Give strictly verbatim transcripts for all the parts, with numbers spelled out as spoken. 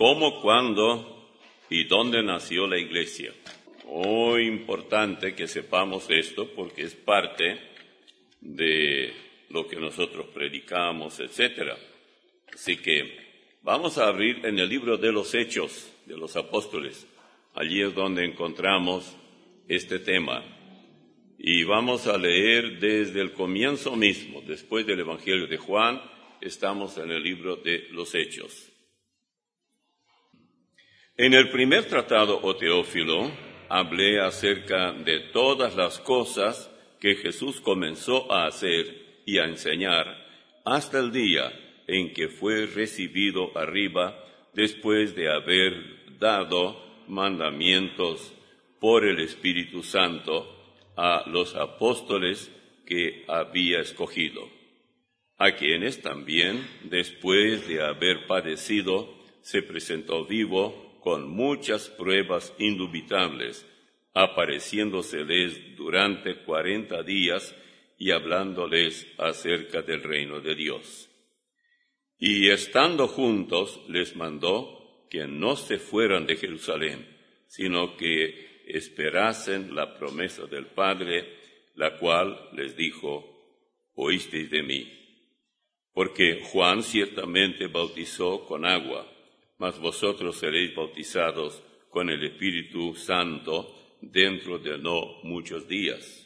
¿Cómo, cuándo y dónde nació la iglesia? Muy importante que sepamos esto porque es parte de lo que nosotros predicamos, etcétera. Así que vamos a abrir en el libro de los Hechos de los Apóstoles. Allí es donde encontramos este tema. Y vamos a leer desde el comienzo mismo, después del Evangelio de Juan, estamos en el libro de los Hechos. En el primer tratado, oh Teófilo, hablé acerca de todas las cosas que Jesús comenzó a hacer y a enseñar hasta el día en que fue recibido arriba después de haber dado mandamientos por el Espíritu Santo a los apóstoles que había escogido, a quienes también, después de haber padecido, se presentó vivo con muchas pruebas indubitables, apareciéndoseles durante cuarenta días y hablándoles acerca del reino de Dios. Y estando juntos, les mandó que no se fueran de Jerusalén, sino que esperasen la promesa del Padre, la cual les dijo: oísteis de mí. Porque Juan ciertamente bautizó con agua, mas vosotros seréis bautizados con el Espíritu Santo dentro de no muchos días.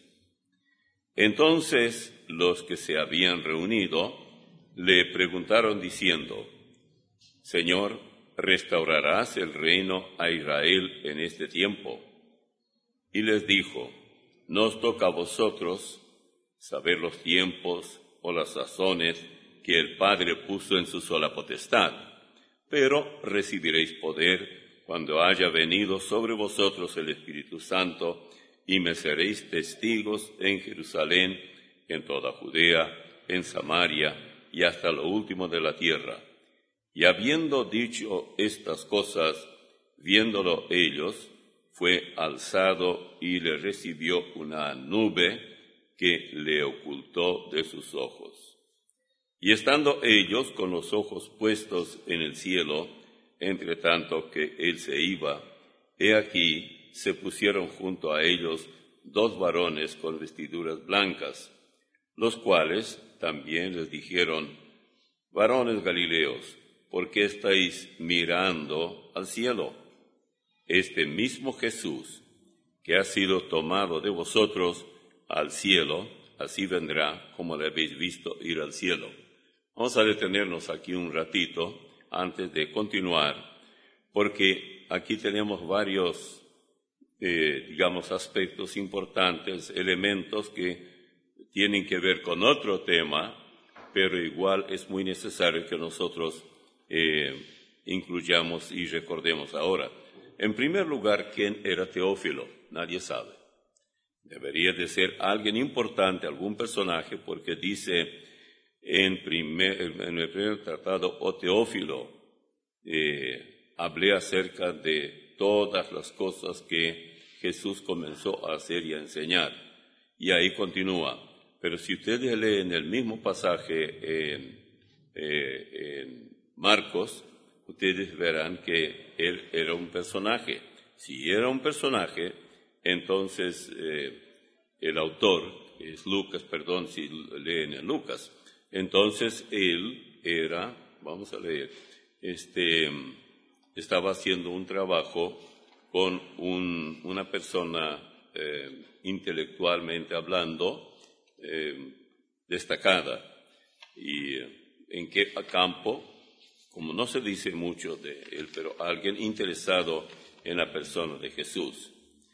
Entonces los que se habían reunido le preguntaron diciendo: Señor, ¿restaurarás el reino a Israel en este tiempo? Y les dijo: no os toca a vosotros saber los tiempos o las sazones que el Padre puso en su sola potestad, pero recibiréis poder cuando haya venido sobre vosotros el Espíritu Santo, y me seréis testigos en Jerusalén, en toda Judea, en Samaria y hasta lo último de la tierra. Y habiendo dicho estas cosas, viéndolo ellos, fue alzado y le recibió una nube que le ocultó de sus ojos. Y estando ellos con los ojos puestos en el cielo, entre tanto que él se iba, he aquí se pusieron junto a ellos dos varones con vestiduras blancas, los cuales también les dijeron: varones Galileos, ¿por qué estáis mirando al cielo? Este mismo Jesús, que ha sido tomado de vosotros al cielo, así vendrá como le habéis visto ir al cielo. Vamos a detenernos aquí un ratito antes de continuar, porque aquí tenemos varios, eh, digamos, aspectos importantes, elementos que tienen que ver con otro tema, pero igual es muy necesario que nosotros eh, incluyamos y recordemos ahora. En primer lugar, ¿quién era Teófilo? Nadie sabe. Debería de ser alguien importante, algún personaje, porque dice en, primer, en el primer tratado, oh Teófilo, eh, hablé acerca de todas las cosas que Jesús comenzó a hacer y a enseñar. Y ahí continúa. Pero si ustedes leen el mismo pasaje en, eh, en Marcos, ustedes verán que él era un personaje. Si era un personaje, entonces eh, el autor es Lucas, perdón, si leen en Lucas, entonces él era, vamos a leer, este, estaba haciendo un trabajo con un, una persona eh, intelectualmente hablando, eh, destacada. ¿Y en qué campo? Como no se dice mucho de él, pero alguien interesado en la persona de Jesús.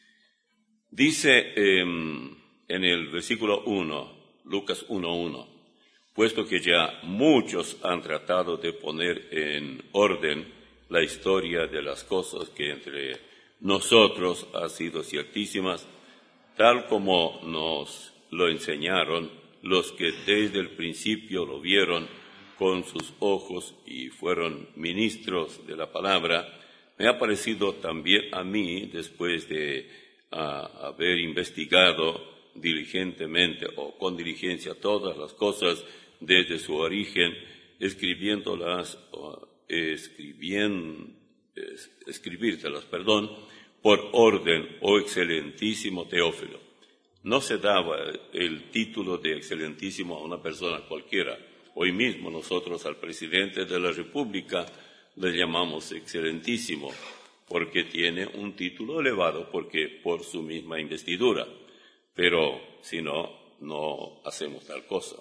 Dice eh, en el versículo uno, Lucas uno uno, puesto que ya muchos han tratado de poner en orden la historia de las cosas que entre nosotros han sido ciertísimas, tal como nos lo enseñaron los que desde el principio lo vieron con sus ojos y fueron ministros de la palabra, me ha parecido también a mí, después de uh, haber investigado diligentemente o con diligencia todas las cosas desde su origen, escribiéndolas, uh, escribiendo, escribírtelas, perdón, por orden, oh excelentísimo Teófilo. No se daba el título de excelentísimo a una persona cualquiera. Hoy mismo nosotros al presidente de la República le llamamos excelentísimo, porque tiene un título elevado, porque por su misma investidura. Pero si no, no hacemos tal cosa.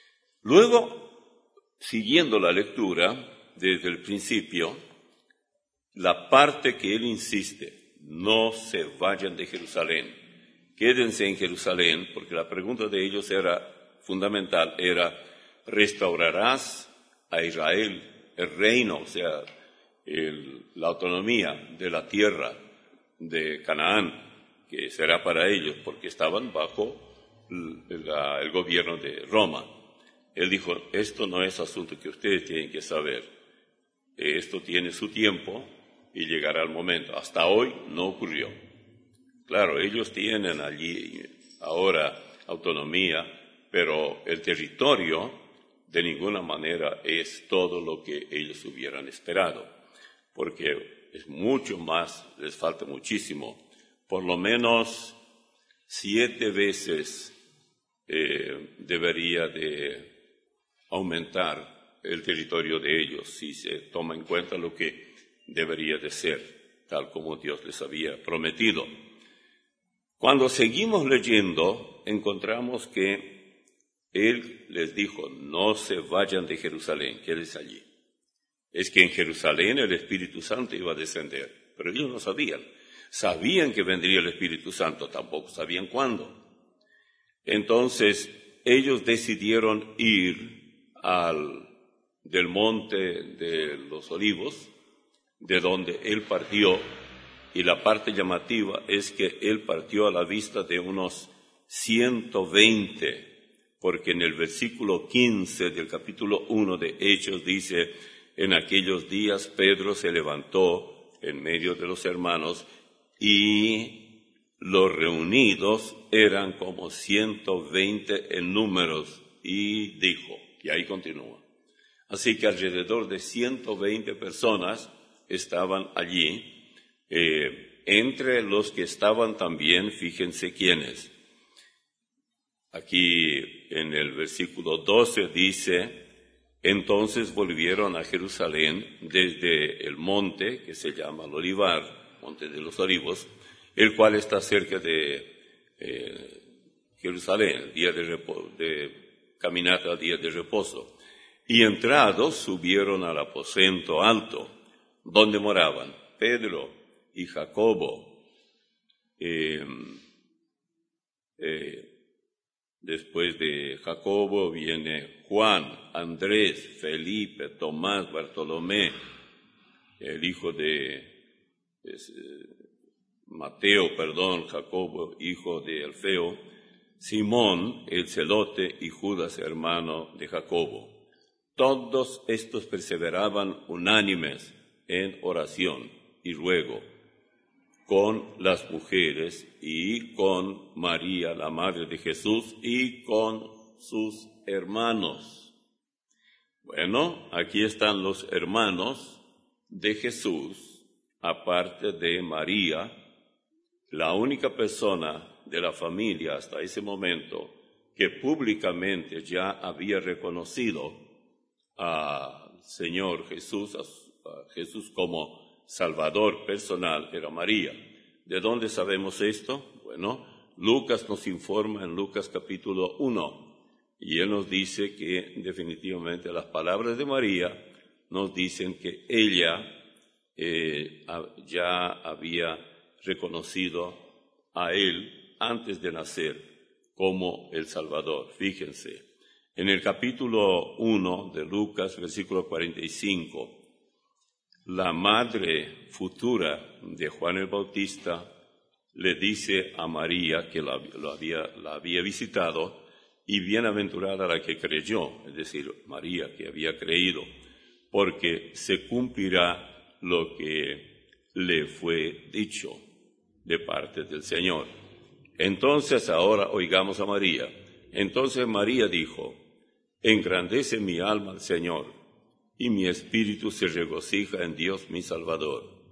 Luego, siguiendo la lectura, desde el principio, la parte que él insiste, no se vayan de Jerusalén, quédense en Jerusalén, porque la pregunta de ellos era fundamental, era, ¿restaurarás a Israel el reino, o sea, el, la autonomía de la tierra de Canaán, que será para ellos, porque estaban bajo el, la, el gobierno de Roma? Él dijo, esto no es asunto que ustedes tienen que saber, esto tiene su tiempo y llegará el momento. Hasta hoy no ocurrió. Claro, ellos tienen allí ahora autonomía, pero el territorio de ninguna manera es todo lo que ellos hubieran esperado, porque es mucho más, les falta muchísimo. Por lo menos siete veces eh, debería de aumentar el territorio de ellos si se toma en cuenta lo que debería de ser, tal como Dios les había prometido. Cuando seguimos leyendo, encontramos que Él les dijo, no se vayan de Jerusalén, quédense allí. Es que en Jerusalén el Espíritu Santo iba a descender, pero ellos no sabían. Sabían que vendría el Espíritu Santo, tampoco sabían cuándo. Entonces, ellos decidieron ir al, del monte de los Olivos, de donde Él partió, y la parte llamativa es que Él partió a la vista de unos ciento veinte, porque en el versículo quince del capítulo uno de Hechos dice, en aquellos días Pedro se levantó en medio de los hermanos y los reunidos eran como ciento veinte en números, y dijo, y ahí continúa. Así que alrededor de ciento veinte personas estaban allí, eh, entre los que estaban también, fíjense quiénes. Aquí en el versículo doce dice, entonces volvieron a Jerusalén desde el monte que se llama el Olivar, monte de los Olivos, el cual está cerca de eh, Jerusalén, el día de, reposo, de caminata al día de reposo. Y entrados subieron al aposento alto, donde moraban Pedro y Jacobo, eh, eh, después de Jacobo viene Juan, Andrés, Felipe, Tomás, Bartolomé, el hijo de es, eh, Mateo, perdón, Jacobo, hijo de Alfeo, Simón, el celote, y Judas, hermano de Jacobo. Todos estos perseveraban unánimes en oración y ruego con las mujeres y con María, la madre de Jesús, y con sus hermanos. Bueno, aquí están los hermanos de Jesús, aparte de María, la única persona de la familia hasta ese momento que públicamente ya había reconocido al Señor Jesús, a Jesús como Salvador personal, era María. ¿De dónde sabemos esto? Bueno, Lucas nos informa en Lucas capítulo uno, y él nos dice que definitivamente las palabras de María nos dicen que ella eh, ya había reconocido a él antes de nacer como el Salvador. Fíjense, en el capítulo uno de Lucas, versículo cuarenta y cinco, la madre futura de Juan el Bautista le dice a María que la, lo había, la había visitado, y bienaventurada la que creyó, es decir, María que había creído, porque se cumplirá lo que le fue dicho de parte del Señor. Entonces ahora oigamos a María. Entonces María dijo, engrandece mi alma al Señor, y mi espíritu se regocija en Dios mi Salvador,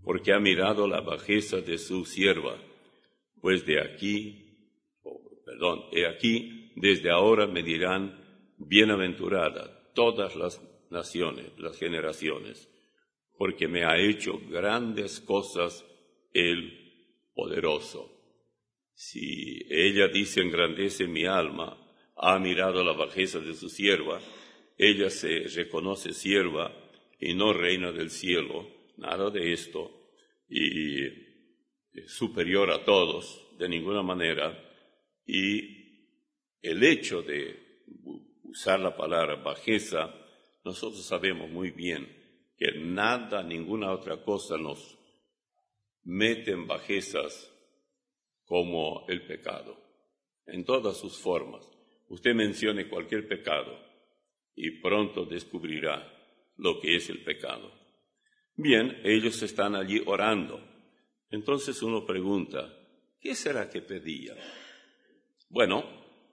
porque ha mirado la bajeza de su sierva, pues de aquí, oh, perdón, he aquí, desde ahora me dirán, bienaventurada todas las naciones, las generaciones, porque me ha hecho grandes cosas el poderoso. Si ella dice engrandece mi alma, ha mirado la bajeza de su sierva, ella se reconoce sierva y no reina del cielo, nada de esto, y superior a todos, de ninguna manera, y el hecho de usar la palabra bajeza, nosotros sabemos muy bien que nada, ninguna otra cosa nos mete en bajezas como el pecado, en todas sus formas. Usted mencione cualquier pecado y pronto descubrirá lo que es el pecado. Bien, ellos están allí orando. Entonces uno pregunta, ¿qué será que pedían? Bueno,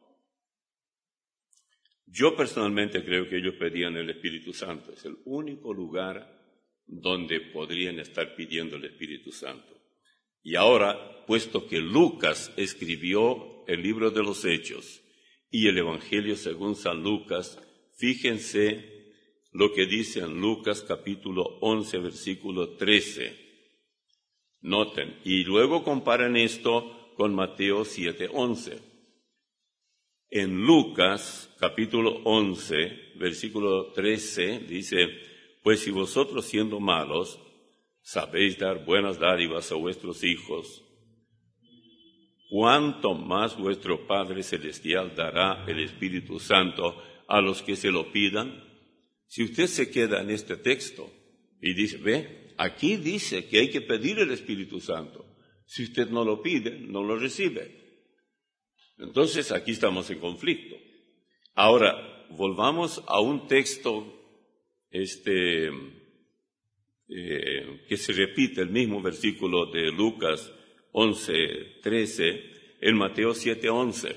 yo personalmente creo que ellos pedían el Espíritu Santo. Es el único lugar donde podrían estar pidiendo el Espíritu Santo. Y ahora, puesto que Lucas escribió el libro de los Hechos y el Evangelio según San Lucas, fíjense lo que dice en Lucas capítulo once, versículo trece. Noten, y luego comparen esto con Mateo siete, once. En Lucas capítulo once, versículo trece, dice, pues si vosotros siendo malos, sabéis dar buenas dádivas a vuestros hijos, ¿cuánto más vuestro Padre Celestial dará el Espíritu Santo a los que se lo pidan? Si usted se queda en este texto y dice, ve, aquí dice que hay que pedir el Espíritu Santo. Si usted no lo pide, no lo recibe. Entonces aquí estamos en conflicto. Ahora, volvamos a un texto este, eh, que se repite, el mismo versículo de Lucas once, trece, en Mateo siete, once.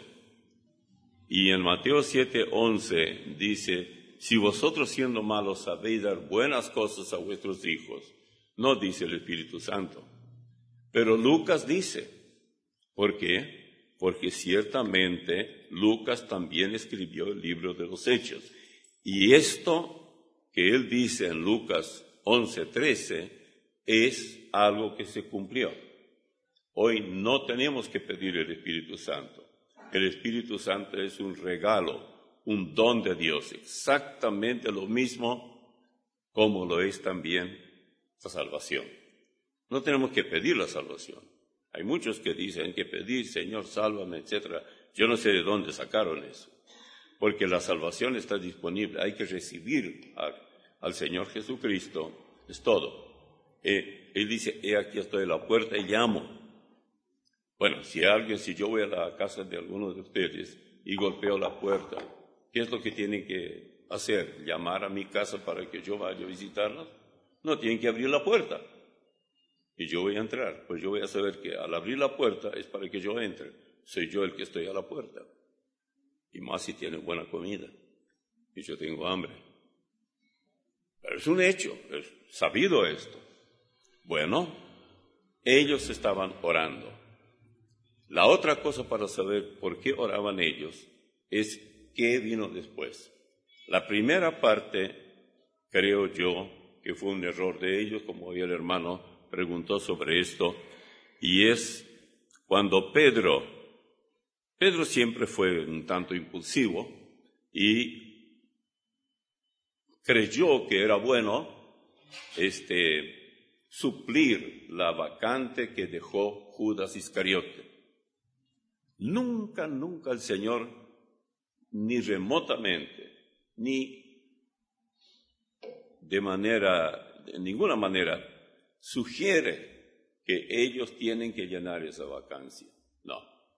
Y en Mateo siete, once dice, si vosotros siendo malos sabéis dar buenas cosas a vuestros hijos, no dice el Espíritu Santo. Pero Lucas dice, ¿por qué? Porque ciertamente Lucas también escribió el libro de los Hechos. Y esto que él dice en Lucas once, trece es algo que se cumplió. Hoy no tenemos que pedir el Espíritu Santo. El Espíritu Santo es un regalo, un don de Dios, exactamente lo mismo como lo es también la salvación. No tenemos que pedir la salvación. Hay muchos que dicen que pedir, Señor, sálvame, etcétera. Yo no sé de dónde sacaron eso, porque la salvación está disponible. Hay que recibir a, al Señor Jesucristo, es todo. Eh, él dice, he aquí estoy a la puerta y llamo. Bueno, si alguien, si yo voy a la casa de alguno de ustedes y golpeo la puerta, ¿qué es lo que tienen que hacer? ¿Llamar a mi casa para que yo vaya a visitarlos? No, tienen que abrir la puerta. Y yo voy a entrar. Pues yo voy a saber que al abrir la puerta es para que yo entre. Soy yo el que estoy a la puerta. Y más si tienen buena comida. Y yo tengo hambre. Pero es un hecho, es sabido esto. Bueno, ellos estaban orando. La otra cosa para saber por qué oraban ellos es qué vino después. La primera parte, creo yo, que fue un error de ellos, como hoy el hermano preguntó sobre esto, y es cuando Pedro, Pedro siempre fue un tanto impulsivo y creyó que era bueno este, suplir la vacante que dejó Judas Iscariote. Nunca, nunca el Señor, ni remotamente, ni de manera, de ninguna manera, sugiere que ellos tienen que llenar esa vacancia. No.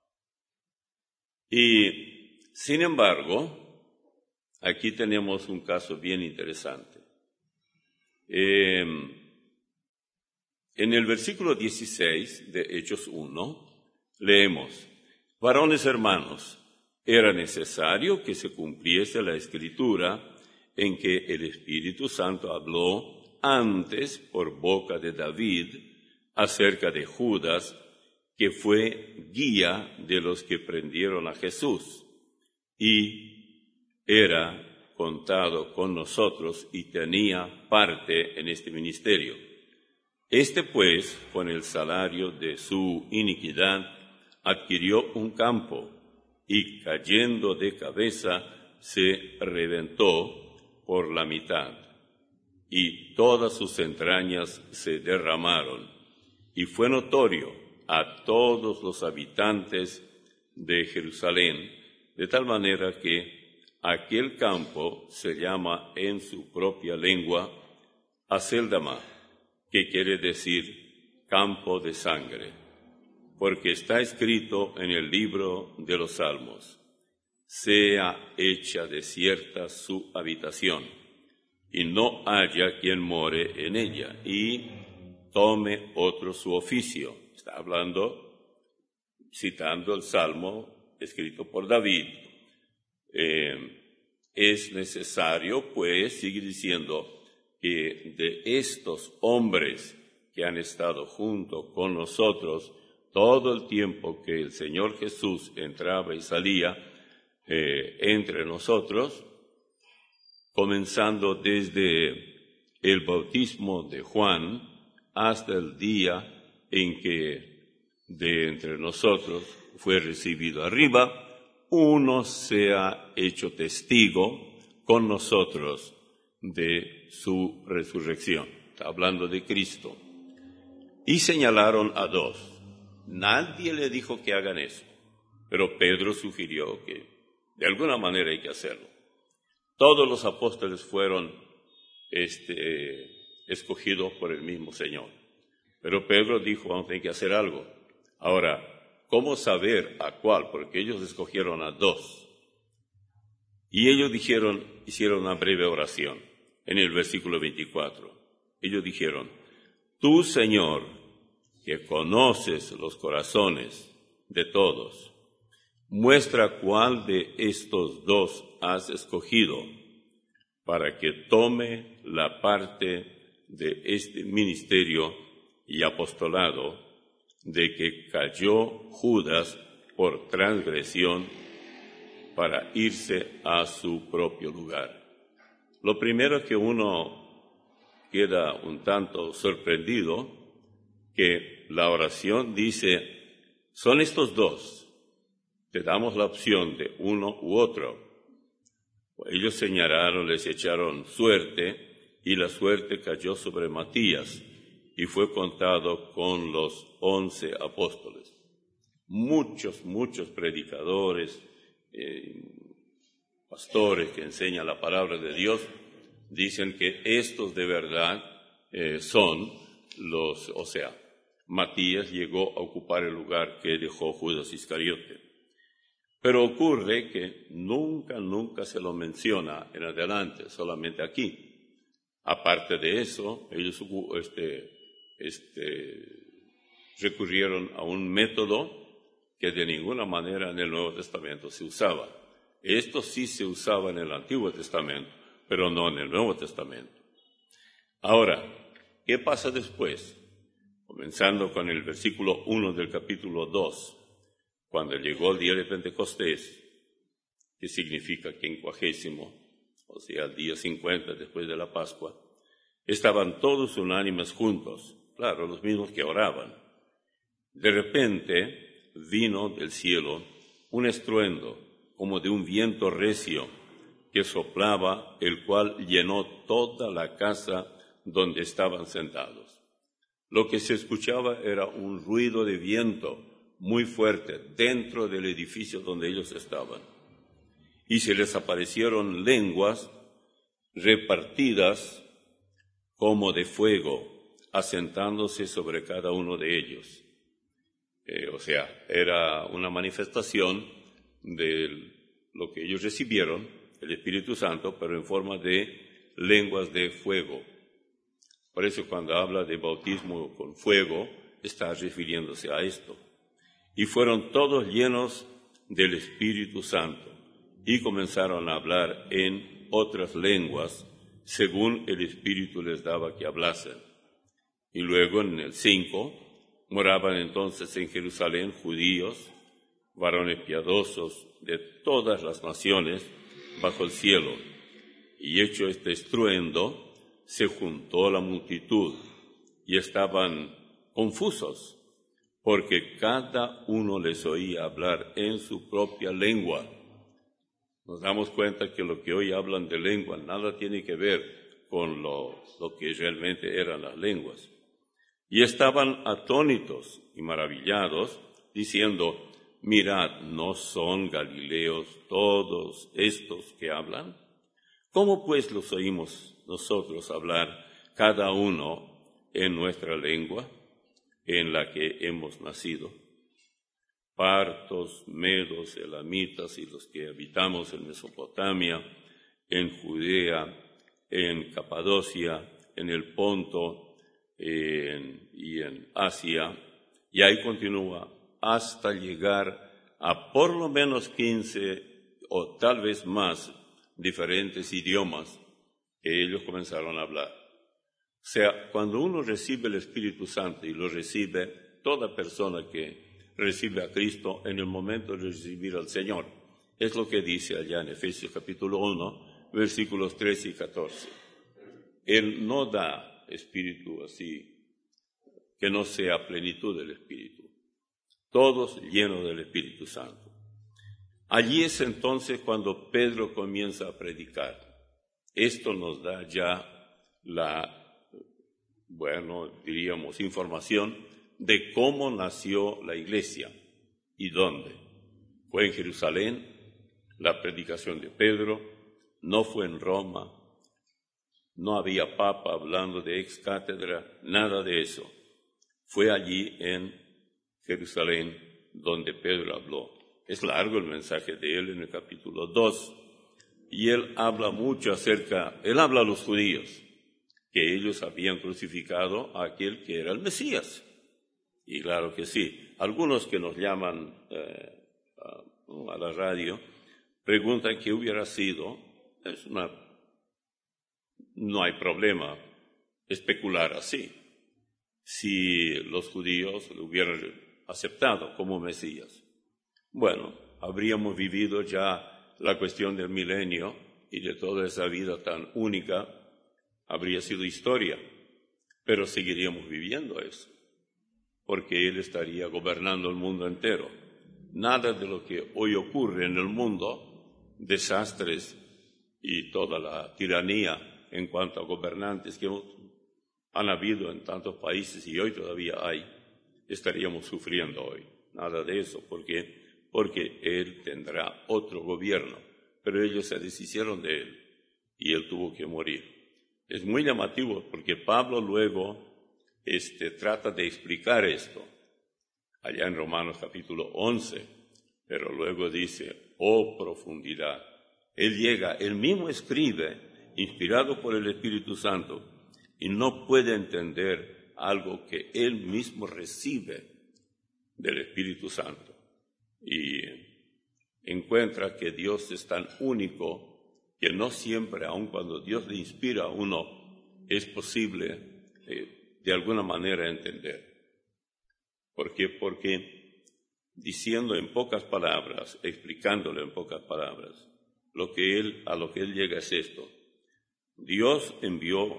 Y, sin embargo, aquí tenemos un caso bien interesante. Eh, en el versículo dieciséis de Hechos uno, leemos, varones hermanos, era necesario que se cumpliese la Escritura en que el Espíritu Santo habló antes por boca de David acerca de Judas, que fue guía de los que prendieron a Jesús, y era contado con nosotros y tenía parte en este ministerio. Este, pues, con el salario de su iniquidad, adquirió un campo, y cayendo de cabeza, se reventó por la mitad, y todas sus entrañas se derramaron, y fue notorio a todos los habitantes de Jerusalén, de tal manera que aquel campo se llama en su propia lengua Aceldama, que quiere decir campo de sangre, porque está escrito en el libro de los Salmos: sea hecha desierta su habitación, y no haya quien more en ella, y tome otro su oficio. Está hablando, citando el Salmo escrito por David. Eh, es necesario, pues, sigue diciendo, que de estos hombres que han estado junto con nosotros todo el tiempo que el Señor Jesús entraba y salía eh, entre nosotros, comenzando desde el bautismo de Juan hasta el día en que de entre nosotros fue recibido arriba, uno se ha hecho testigo con nosotros de su resurrección. Está hablando de Cristo. Y señalaron a dos. Nadie le dijo que hagan eso, pero Pedro sugirió que de alguna manera hay que hacerlo. Todos los apóstoles fueron este, escogidos por el mismo Señor, pero Pedro dijo, vamos a tener que hacer algo. Ahora, ¿cómo saber a cuál? Porque ellos escogieron a dos. Y ellos dijeron, hicieron una breve oración en el versículo veinticuatro. Ellos dijeron, tú, Señor, que conoces los corazones de todos, muestra cuál de estos dos has escogido para que tome la parte de este ministerio y apostolado de que cayó Judas por transgresión para irse a su propio lugar. Lo primero que uno queda un tanto sorprendido, que la oración dice, son estos dos, te damos la opción de uno u otro. Ellos señalaron, les echaron suerte, y la suerte cayó sobre Matías, y fue contado con los once apóstoles. Muchos, muchos predicadores, eh, pastores que enseñan la palabra de Dios, dicen que estos de verdad eh, son los, o sea, Matías llegó a ocupar el lugar que dejó Judas Iscariote. Pero ocurre que nunca, nunca se lo menciona en adelante, solamente aquí. Aparte de eso, ellos este, este, recurrieron a un método que de ninguna manera en el Nuevo Testamento se usaba. Esto sí se usaba en el Antiguo Testamento, pero no en el Nuevo Testamento. Ahora, ¿qué pasa después? Comenzando con el versículo uno del capítulo dos. Cuando llegó el día de Pentecostés, que significa quincuagésimo, o sea, el día cincuenta después de la Pascua, estaban todos unánimes juntos, claro, los mismos que oraban. De repente vino del cielo un estruendo, como de un viento recio, que soplaba, el cual llenó toda la casa donde estaban sentados. Lo que se escuchaba era un ruido de viento muy fuerte dentro del edificio donde ellos estaban. Y se les aparecieron lenguas repartidas como de fuego, asentándose sobre cada uno de ellos. Eh, o sea, era una manifestación de lo que ellos recibieron, el Espíritu Santo, pero en forma de lenguas de fuego. Por eso cuando habla de bautismo con fuego, está refiriéndose a esto. Y fueron todos llenos del Espíritu Santo y comenzaron a hablar en otras lenguas según el Espíritu les daba que hablasen. Y luego en el cinco, moraban entonces en Jerusalén judíos, varones piadosos de todas las naciones bajo el cielo. Y hecho este estruendo, se juntó la multitud y estaban confusos, porque cada uno les oía hablar en su propia lengua. Nos damos cuenta que lo que hoy hablan de lengua nada tiene que ver con lo, lo que realmente eran las lenguas. Y estaban atónitos y maravillados, diciendo, mirad, ¿no son galileos todos estos que hablan? ¿Cómo pues los oímos nosotros hablar cada uno en nuestra lengua, en la que hemos nacido? Partos, medos, elamitas y los que habitamos en Mesopotamia, en Judea, en Capadocia, en el Ponto en, y en Asia, y ahí continúa hasta llegar a por lo menos quince o tal vez más diferentes idiomas que ellos comenzaron a hablar. O sea, cuando uno recibe el Espíritu Santo, y lo recibe toda persona que recibe a Cristo en el momento de recibir al Señor, es lo que dice allá en Efesios capítulo uno, versículos trece y catorce. Él no da espíritu así, que no sea plenitud del Espíritu. Todos llenos del Espíritu Santo. Allí es entonces cuando Pedro comienza a predicar. Esto nos da ya la, bueno, diríamos, información de cómo nació la iglesia y dónde. Fue en Jerusalén, la predicación de Pedro, no fue en Roma, no había papa hablando de ex cátedra, nada de eso. Fue allí en Jerusalén donde Pedro habló. Es largo el mensaje de él en el capítulo dos, y él habla mucho acerca, él habla a los judíos, que ellos habían crucificado a aquel que era el Mesías. Y claro que sí, algunos que nos llaman eh, a, a la radio preguntan qué hubiera sido. Es una, no hay problema especular así, si los judíos lo hubieran aceptado como Mesías. Bueno, habríamos vivido ya la cuestión del milenio y de toda esa vida tan única, habría sido historia, pero seguiríamos viviendo eso, porque Él estaría gobernando el mundo entero. Nada de lo que hoy ocurre en el mundo, desastres y toda la tiranía en cuanto a gobernantes que han habido en tantos países y hoy todavía hay, estaríamos sufriendo hoy. Nada de eso, porque porque Él tendrá otro gobierno, pero ellos se deshicieron de Él y Él tuvo que morir. Es muy llamativo porque Pablo luego este, trata de explicar esto allá en Romanos capítulo once, pero luego dice, oh profundidad. Él llega, él mismo escribe, inspirado por el Espíritu Santo, y no puede entender algo que él mismo recibe del Espíritu Santo. Y encuentra que Dios es tan único que no siempre, aun cuando Dios le inspira a uno, es posible eh, de alguna manera entender. ¿Por qué? Porque diciendo en pocas palabras, explicándole en pocas palabras, lo que él, a lo que él llega es esto. Dios envió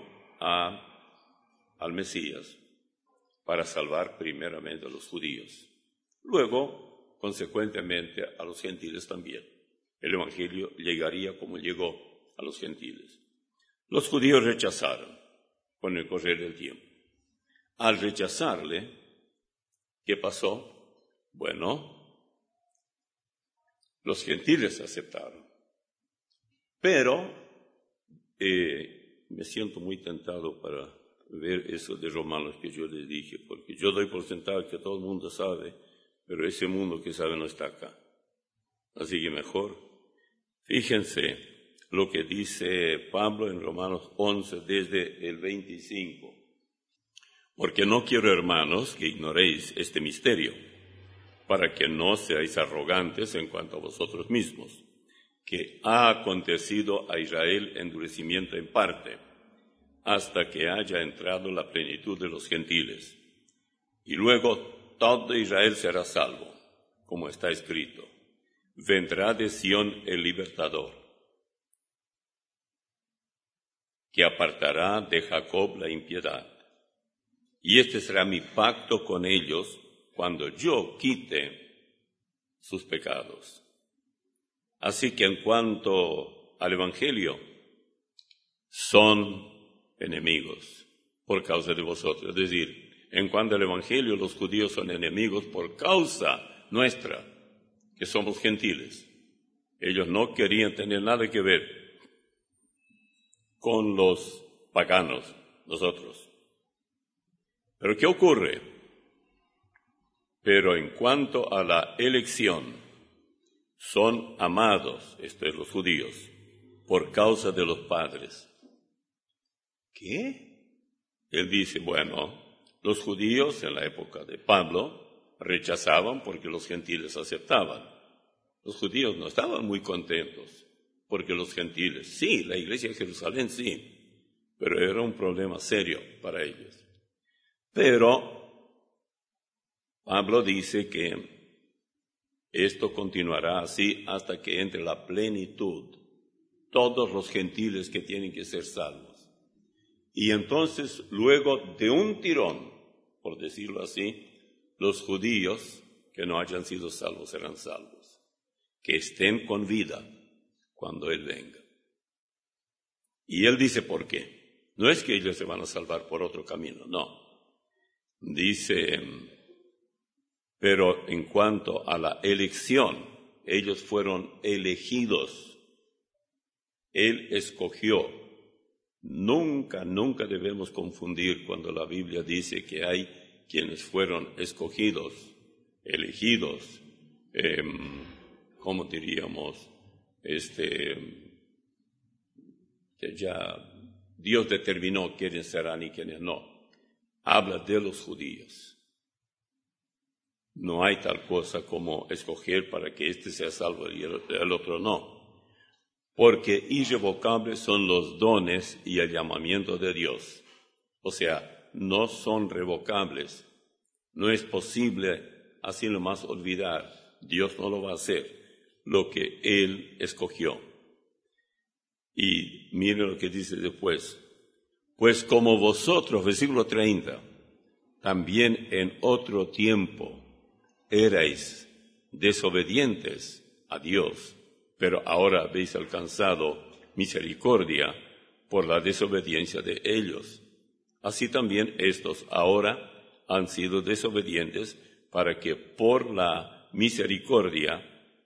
a, al Mesías para salvar primeramente a los judíos. Luego, consecuentemente, a los gentiles también. El Evangelio llegaría como llegó a los gentiles. Los judíos rechazaron con el correr del tiempo. Al rechazarle, ¿qué pasó? Bueno, los gentiles aceptaron. Pero eh, me siento muy tentado para ver eso de Romanos que yo les dije, porque yo doy por sentado que todo el mundo sabe, pero ese mundo que sabe no está acá. Así que mejor, fíjense lo que dice Pablo en Romanos once desde el veinticinco. Porque no quiero, hermanos, que ignoréis este misterio, para que no seáis arrogantes en cuanto a vosotros mismos, que ha acontecido a Israel endurecimiento en parte, hasta que haya entrado la plenitud de los gentiles. Y luego todo Israel será salvo, como está escrito. Vendrá de Sión el libertador, que apartará de Jacob la impiedad. Y este será mi pacto con ellos cuando yo quite sus pecados. Así que en cuanto al Evangelio, son enemigos por causa de vosotros. Es decir, en cuanto al Evangelio, los judíos son enemigos por causa nuestra, que somos gentiles. Ellos no querían tener nada que ver con los paganos, nosotros. Pero ¿qué ocurre? Pero en cuanto a la elección, son amados, esto es los judíos, por causa de los padres. ¿Qué? Él dice, bueno, los judíos en la época de Pablo rechazaban porque los gentiles aceptaban. Los judíos no estaban muy contentos porque los gentiles, sí, la iglesia de Jerusalén sí, pero era un problema serio para ellos. Pero Pablo dice que esto continuará así hasta que entre la plenitud, todos los gentiles que tienen que ser salvos. Y entonces, luego de un tirón, por decirlo así, los judíos que no hayan sido salvos serán salvos, que estén con vida cuando Él venga. Y Él dice por qué. No es que ellos se van a salvar por otro camino, no. Dice, pero en cuanto a la elección, ellos fueron elegidos. Él escogió. Nunca, nunca debemos confundir cuando la Biblia dice que hay quienes fueron escogidos, elegidos, eh, ¿cómo diríamos? Este, que ya Dios determinó quiénes serán y quiénes no. Habla de los judíos. No hay tal cosa como escoger para que éste sea salvo y el, el otro no. Porque irrevocables son los dones y el llamamiento de Dios. O sea, no son revocables. No es posible así nomás olvidar. Dios no lo va a hacer, lo que Él escogió. Y miren lo que dice después. Pues como vosotros, versículo treinta, también en otro tiempo erais desobedientes a Dios, pero ahora habéis alcanzado misericordia por la desobediencia de ellos. Así también estos ahora han sido desobedientes para que por la misericordia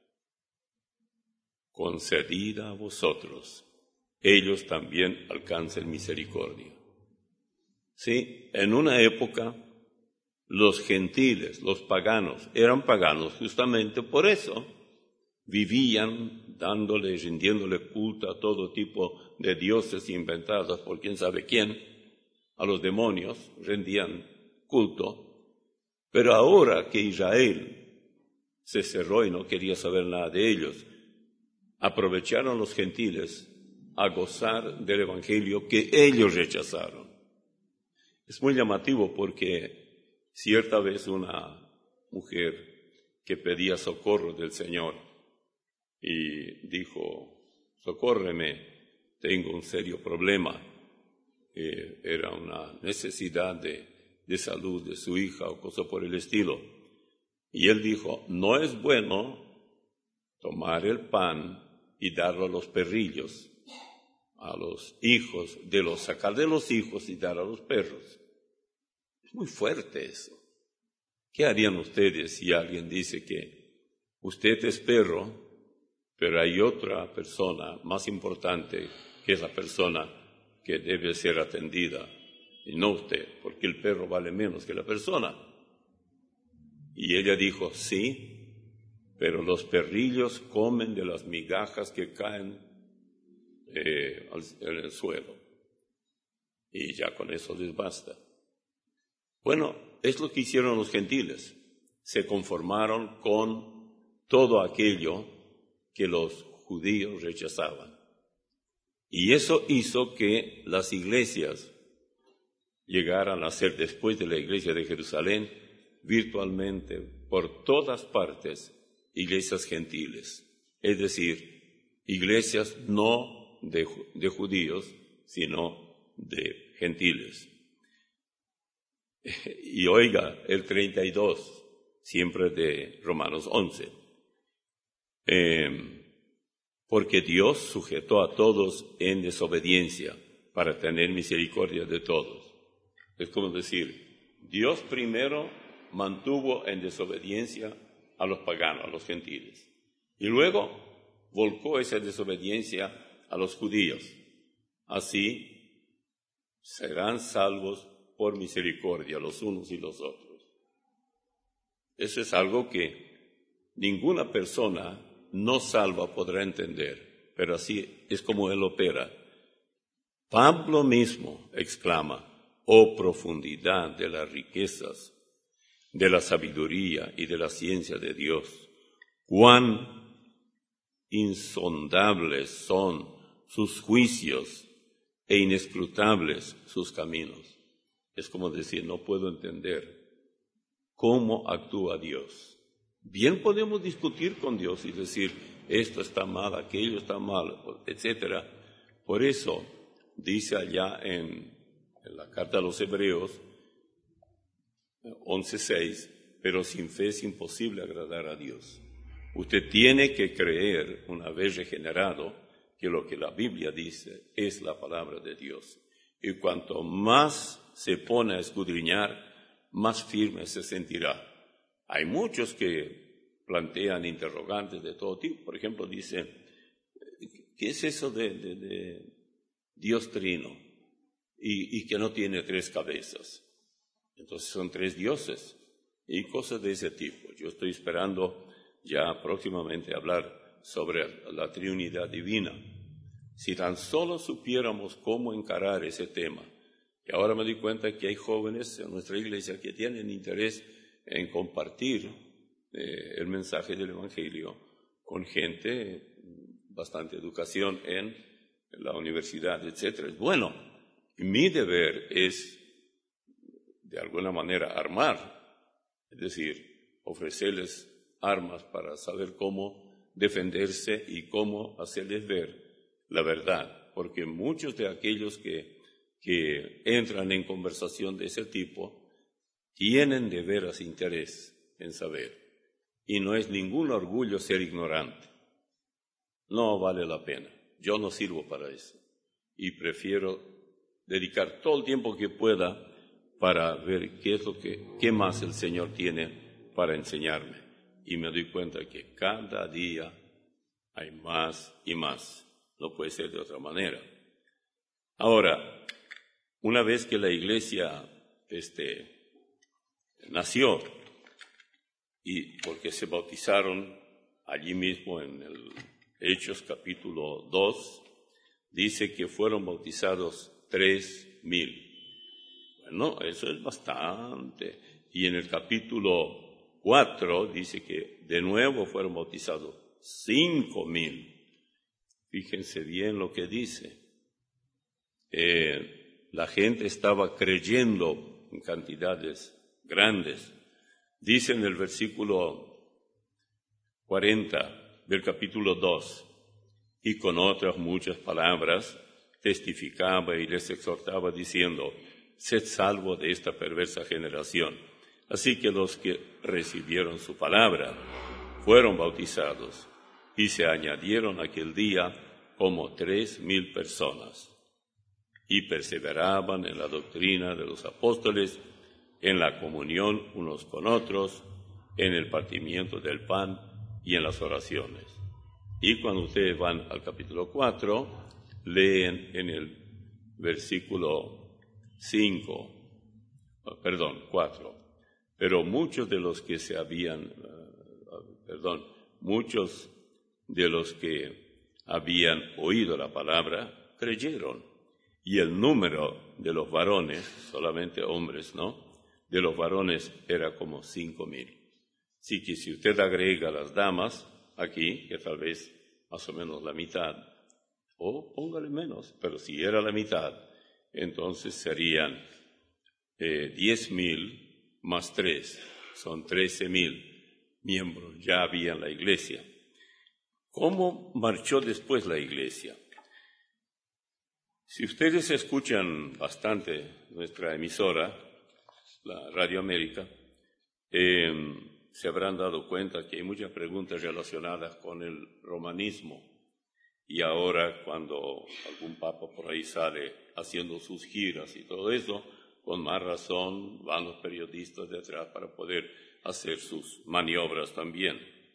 concedida a vosotros, ellos también alcancen misericordia. Sí, en una época los gentiles, los paganos, eran paganos justamente por eso. Vivían dándole, rindiéndole culto a todo tipo de dioses inventados por quién sabe quién, a los demonios rendían culto. Pero ahora que Israel se cerró y no quería saber nada de ellos, aprovecharon los gentiles a gozar del evangelio que ellos rechazaron. Es muy llamativo porque cierta vez una mujer que pedía socorro del Señor y dijo, socórreme, tengo un serio problema. Eh, era una necesidad de, de salud de su hija o cosa por el estilo. Y él dijo, no es bueno tomar el pan y darlo a los perrillos, a los hijos, de los sacar de los hijos y dar a los perros. Es muy fuerte eso. ¿Qué harían ustedes si alguien dice que usted es perro, pero hay otra persona más importante que es la persona que debe ser atendida, y no usted, porque el perro vale menos que la persona? Y ella dijo, sí, pero los perrillos comen de las migajas que caen eh, en el suelo, y ya con eso les basta. Bueno, es lo que hicieron los gentiles. Se conformaron con todo aquello que los judíos rechazaban. Y eso hizo que las iglesias llegaran a ser, después de la iglesia de Jerusalén, virtualmente por todas partes, iglesias gentiles. Es decir, iglesias no de, de judíos, sino de gentiles. Y oiga, el treinta y dos, siempre de Romanos once. Eh, porque Dios sujetó a todos en desobediencia para tener misericordia de todos. Es como decir, Dios primero mantuvo en desobediencia a los paganos, a los gentiles, y luego volcó esa desobediencia a los judíos. Así serán salvos por misericordia los unos y los otros. Eso es algo que ninguna persona no salva podrá entender, pero así es como Él opera. Pablo mismo exclama, oh profundidad de las riquezas, de la sabiduría y de la ciencia de Dios, cuán insondables son sus juicios e inescrutables sus caminos. Es como decir, no puedo entender cómo actúa Dios. Bien podemos discutir con Dios y decir, esto está mal, aquello está mal, etcétera. Por eso dice allá en, en la carta a los Hebreos once seis, pero sin fe es imposible agradar a Dios. Usted tiene que creer, una vez regenerado, que lo que la Biblia dice es la palabra de Dios. Y cuanto más se pone a escudriñar, más firme se sentirá. Hay muchos que plantean interrogantes de todo tipo. Por ejemplo, dicen, ¿qué es eso de, de, de Dios trino? Y, y que no tiene tres cabezas. Entonces son tres dioses y cosas de ese tipo. Yo estoy esperando ya próximamente hablar sobre la Trinidad Divina. Si tan solo supiéramos cómo encarar ese tema. Y ahora me di cuenta que hay jóvenes en nuestra iglesia que tienen interés en compartir eh, el mensaje del Evangelio con gente, bastante educación en la universidad, etcétera. Bueno, mi deber es, de alguna manera, armar, es decir, ofrecerles armas para saber cómo defenderse y cómo hacerles ver la verdad, porque muchos de aquellos que, que entran en conversación de ese tipo tienen de veras interés en saber, y no es ningún orgullo ser ignorante. No vale la pena, yo no sirvo para eso, y prefiero dedicar todo el tiempo que pueda para ver qué es lo que, qué más el Señor tiene para enseñarme. Y me doy cuenta que cada día hay más y más. No puede ser de otra manera. Ahora, una vez que la iglesia este, nació, y porque se bautizaron allí mismo en el Hechos capítulo dos, dice que fueron bautizados tres mil. Bueno, eso es bastante. Y en el capítulo cuatro dice que de nuevo fueron bautizados cinco mil. Fíjense bien lo que dice. Eh, la gente estaba creyendo en cantidades grandes. Dice en el versículo cuarenta del capítulo dos, y con otras muchas palabras testificaba y les exhortaba diciendo, sed salvos de esta perversa generación. Así que los que recibieron su palabra fueron bautizados y se añadieron aquel día como tres mil personas y perseveraban en la doctrina de los apóstoles, en la comunión unos con otros, en el partimiento del pan y en las oraciones. Y cuando ustedes van al capítulo cuatro, leen en el versículo cinco, perdón, cuatro, pero muchos de los que se habían, uh, perdón, muchos de los que habían oído la palabra creyeron, y el número de los varones, solamente hombres, ¿no?, de los varones era como cinco mil. Así que si usted agrega las damas aquí, que tal vez más o menos la mitad, o póngale menos, pero si era la mitad, entonces serían eh, diez mil más tres, son trece mil miembros ya había en la iglesia. ¿Cómo marchó después la iglesia? Si ustedes escuchan bastante nuestra emisora, la Radio América, eh, se habrán dado cuenta que hay muchas preguntas relacionadas con el romanismo. Y ahora, cuando algún papa por ahí sale haciendo sus giras y todo eso, con más razón van los periodistas detrás para poder hacer sus maniobras también.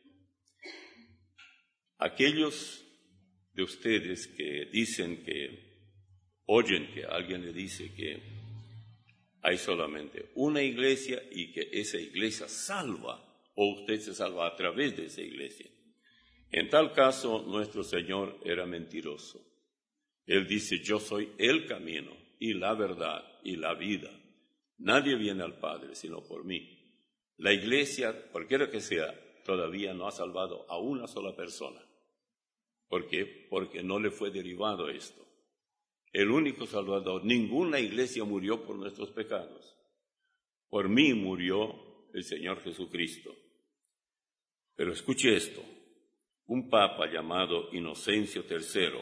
Aquellos de ustedes que dicen que, oyen que alguien le dice que hay solamente una iglesia y que esa iglesia salva, o usted se salva a través de esa iglesia. En tal caso, nuestro Señor era mentiroso. Él dice, yo soy el camino y la verdad y la vida. Nadie viene al Padre sino por mí. La iglesia, cualquiera que sea, todavía no ha salvado a una sola persona. ¿Por qué? Porque no le fue derivado esto. El único Salvador, ninguna iglesia murió por nuestros pecados. Por mí murió el Señor Jesucristo. Pero escuche esto, un papa llamado Inocencio tercero,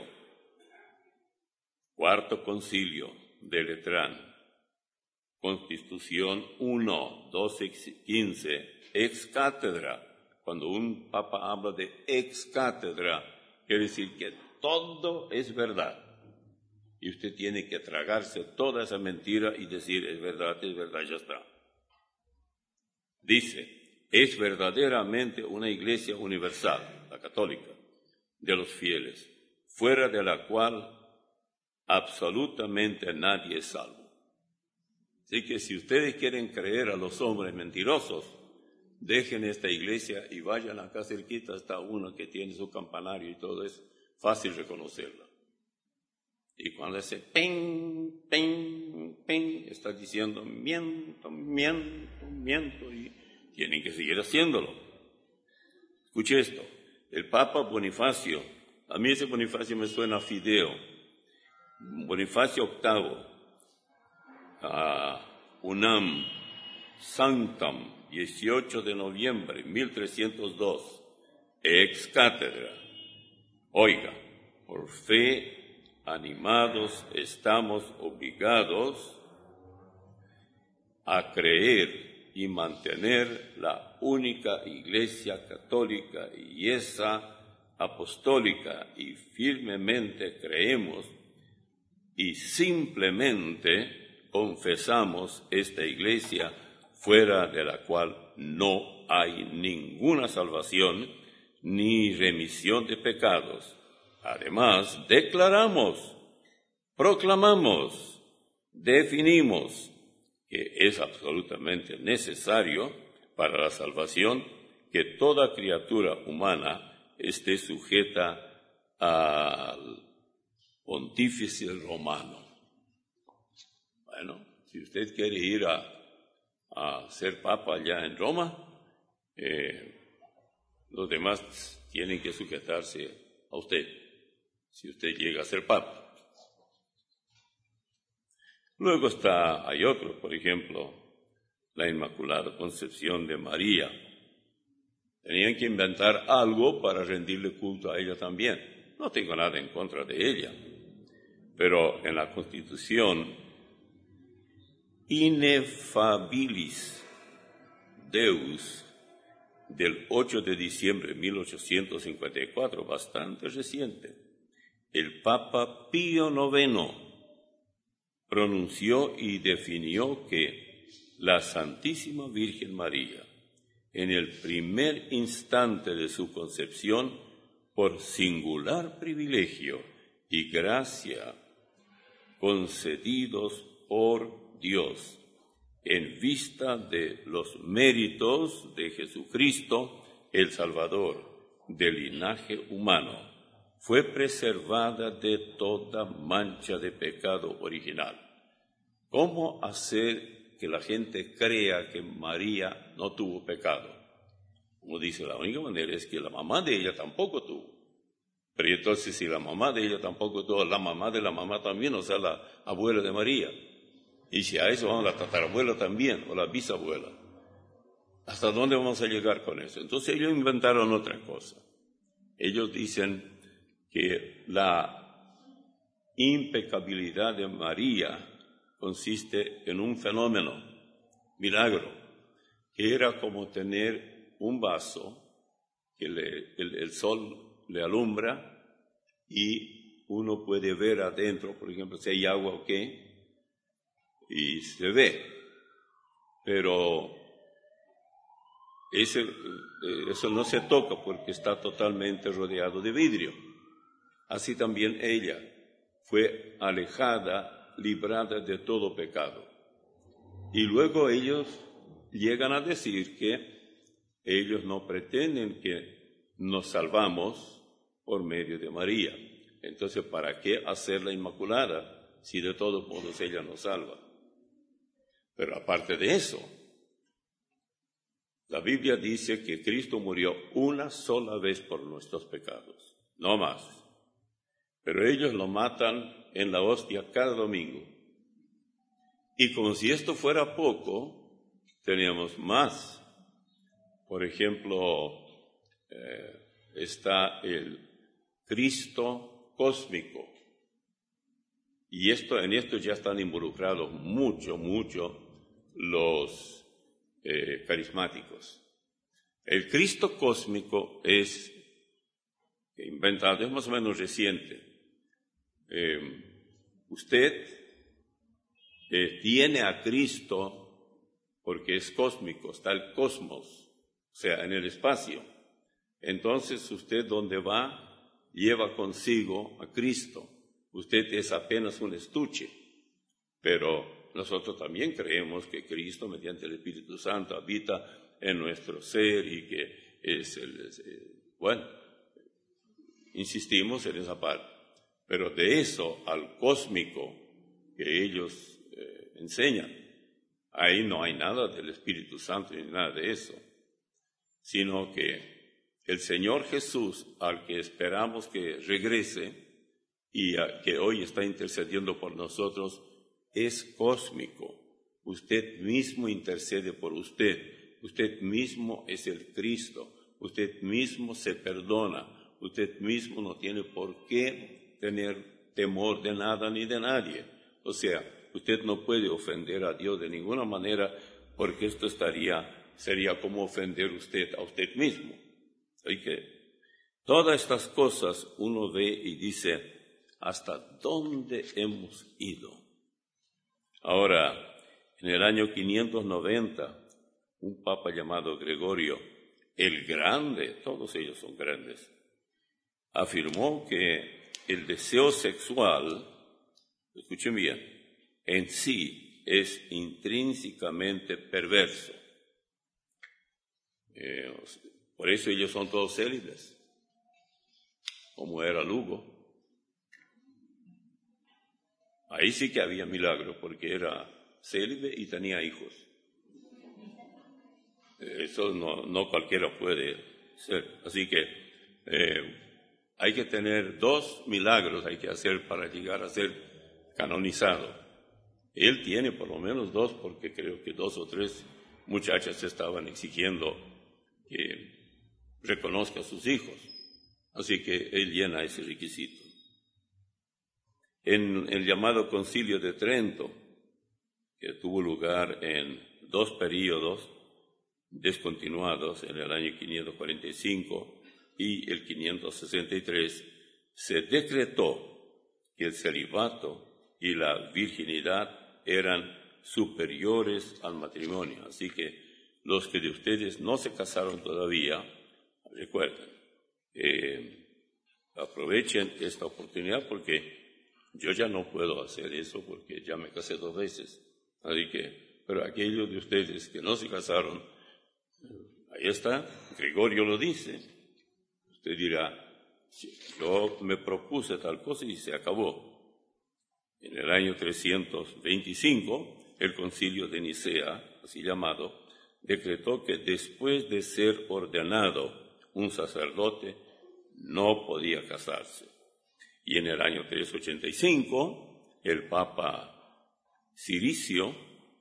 cuarto concilio de Letrán, Constitución uno, doce, quince, ex cátedra. Cuando un papa habla de ex cátedra, quiere decir que todo es verdad. Y usted tiene que tragarse toda esa mentira y decir, es verdad, es verdad, ya está. Dice, es verdaderamente una iglesia universal, la católica, de los fieles, fuera de la cual absolutamente nadie es salvo. Así que si ustedes quieren creer a los hombres mentirosos, dejen esta iglesia y vayan acá cerquita hasta una que tiene su campanario y todo, es fácil reconocerla. Y cuando hace pen, pen, pen, está diciendo miento, miento, miento, y tienen que seguir haciéndolo. Escuche esto, el Papa Bonifacio, a mí ese Bonifacio me suena a Fideo, Bonifacio octavo, a UNAM, Sanctam, dieciocho de noviembre de mil trescientos dos, ex cátedra. Oiga, por fe animados estamos obligados a creer y mantener la única Iglesia católica y esa apostólica, y firmemente creemos y simplemente confesamos esta Iglesia, fuera de la cual no hay ninguna salvación ni remisión de pecados. Además, declaramos, proclamamos, definimos que es absolutamente necesario para la salvación que toda criatura humana esté sujeta al pontífice romano. Bueno, si usted quiere ir a, a ser papa allá en Roma, eh, los demás tienen que sujetarse a usted, si usted llega a ser papa. Luego está, hay otro, por ejemplo, la Inmaculada Concepción de María. Tenían que inventar algo para rendirle culto a ella también. No tengo nada en contra de ella, pero en la Constitución Ineffabilis Deus del ocho de diciembre de mil ochocientos cincuenta y cuatro, bastante reciente, el Papa Pío noveno pronunció y definió que la Santísima Virgen María, en el primer instante de su concepción, por singular privilegio y gracia concedidos por Dios, en vista de los méritos de Jesucristo, el Salvador del linaje humano, fue preservada de toda mancha de pecado original. ¿Cómo hacer que la gente crea que María no tuvo pecado? Como dice, la única manera es que la mamá de ella tampoco tuvo. Pero entonces si la mamá de ella tampoco tuvo, la mamá de la mamá también, o sea, la abuela de María. Y si a eso vamos, la tatarabuela también, o la bisabuela. ¿Hasta dónde vamos a llegar con eso? Entonces ellos inventaron otra cosa. Ellos dicen que la impecabilidad de María consiste en un fenómeno, milagro, que era como tener un vaso que le, el, el sol le alumbra y uno puede ver adentro, por ejemplo, si hay agua o qué, y se ve. Pero ese, eso no se toca porque está totalmente rodeado de vidrio. Así también ella fue alejada, librada de todo pecado. Y luego ellos llegan a decir que ellos no pretenden que nos salvamos por medio de María. Entonces, ¿para qué hacerla inmaculada si de todos modos ella nos salva? Pero aparte de eso, la Biblia dice que Cristo murió una sola vez por nuestros pecados, no más. Pero ellos lo matan en la hostia cada domingo. Y como si esto fuera poco, teníamos más. Por ejemplo, eh, está el Cristo cósmico. Y esto, en esto ya están involucrados mucho, mucho los eh, carismáticos. El Cristo cósmico es inventado, es más o menos reciente. Eh, usted eh, tiene a Cristo porque es cósmico, está el cosmos, o sea, en el espacio. Entonces usted donde va, lleva consigo a Cristo. Usted es apenas un estuche, pero nosotros también creemos que Cristo, mediante el Espíritu Santo, habita en nuestro ser y que es el, es, eh, bueno, insistimos en esa parte. Pero de eso al cósmico que ellos eh, enseñan, ahí no hay nada del Espíritu Santo ni nada de eso, sino que el Señor Jesús, al que esperamos que regrese y a, que hoy está intercediendo por nosotros, es cósmico. Usted mismo intercede por usted. Usted mismo es el Cristo. Usted mismo se perdona. Usted mismo no tiene por qué tener temor de nada ni de nadie. O sea, usted no puede ofender a Dios de ninguna manera porque esto estaría, sería como ofender usted a usted mismo. Así que todas estas cosas uno ve y dice, ¿hasta dónde hemos ido? Ahora, en el año quinientos noventa, un papa llamado Gregorio el Grande, todos ellos son grandes, afirmó que el deseo sexual, escuchen bien, en sí es intrínsecamente perverso. Eh, por eso ellos son todos célibes, como era Lugo. Ahí sí que había milagro, porque era célibe y tenía hijos. Eso no, no cualquiera puede ser. Así que eh, hay que tener dos milagros, hay que hacer para llegar a ser canonizado. Él tiene por lo menos dos, porque creo que dos o tres muchachas estaban exigiendo que reconozca a sus hijos. Así que él llena ese requisito. En el llamado Concilio de Trento, que tuvo lugar en dos períodos descontinuados, en el año quinientos cuarenta y cinco y el quinientos sesenta y tres, se decretó que el celibato y la virginidad eran superiores al matrimonio. Así que los que de ustedes no se casaron todavía, recuerden, eh, aprovechen esta oportunidad porque yo ya no puedo hacer eso porque ya me casé dos veces. Así que, pero aquellos de ustedes que no se casaron, ahí está, Gregorio lo dice. Usted dirá, yo me propuse tal cosa y se acabó. En el año trescientos veinticinco, el concilio de Nicea, así llamado, decretó que después de ser ordenado un sacerdote, no podía casarse. Y en el año trescientos ochenta y cinco, el Papa Ciricio,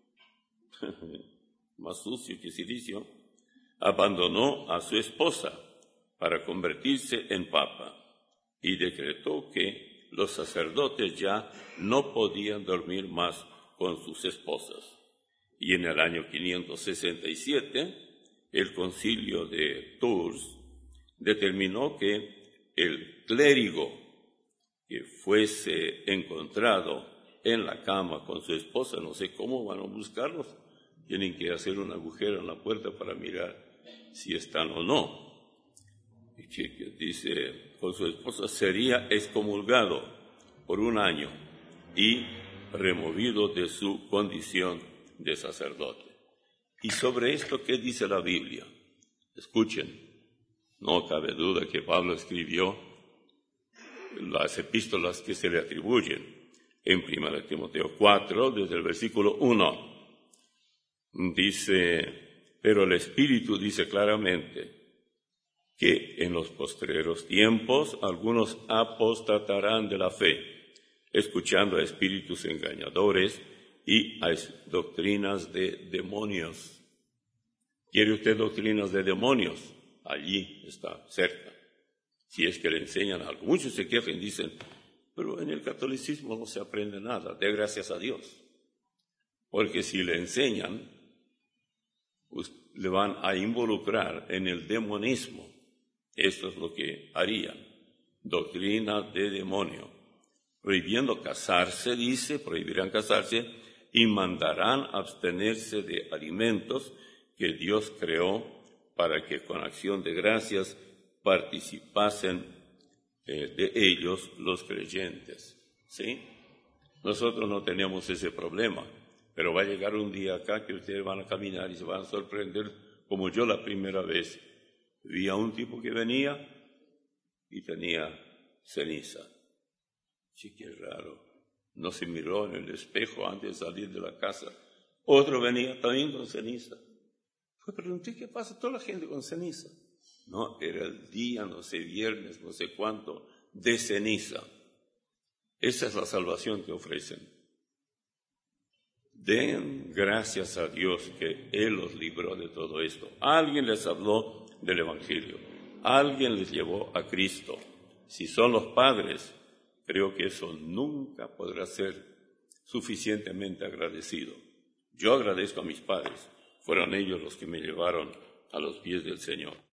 más sucio que Ciricio, abandonó a su esposa para convertirse en Papa y decretó que los sacerdotes ya no podían dormir más con sus esposas. Y en el año quinientos sesenta y siete, el concilio de Tours determinó que el clérigo que fuese encontrado en la cama con su esposa, no sé cómo van a buscarlos, tienen que hacer un agujero en la puerta para mirar si están o no. Y que dice, con su esposa sería excomulgado por un año y removido de su condición de sacerdote. Y sobre esto, ¿qué dice la Biblia? Escuchen, no cabe duda que Pablo escribió las epístolas que se le atribuyen. En primera de Timoteo cuatro, desde el versículo uno, dice, pero el Espíritu dice claramente que en los postreros tiempos algunos apostatarán de la fe, escuchando a espíritus engañadores y a doctrinas de demonios. ¿Quiere usted doctrinas de demonios? Allí está, cerca. Si es que le enseñan algo. Muchos se quejan y dicen, pero en el catolicismo no se aprende nada, dé gracias a Dios. Porque si le enseñan, pues, le van a involucrar en el demonismo. Esto es lo que harían. Doctrina de demonio. Prohibiendo casarse, dice, prohibirán casarse y mandarán abstenerse de alimentos que Dios creó para que con acción de gracias participasen eh, de ellos los creyentes. ¿Sí? Nosotros no tenemos ese problema, pero va a llegar un día acá que ustedes van a caminar y se van a sorprender, como yo la primera vez vi a un tipo que venía y tenía ceniza. Sí, qué raro. No se miró en el espejo antes de salir de la casa. Otro venía también con ceniza. Pues pregunté, ¿qué pasa? Toda la gente con ceniza. No, era el día, no sé, viernes, no sé cuánto, de ceniza. Esa es la salvación que ofrecen. Den gracias a Dios que Él los libró de todo esto. Alguien les habló del Evangelio. Alguien les llevó a Cristo. Si son los padres, creo que eso nunca podrá ser suficientemente agradecido. Yo agradezco a mis padres. Fueron ellos los que me llevaron a los pies del Señor.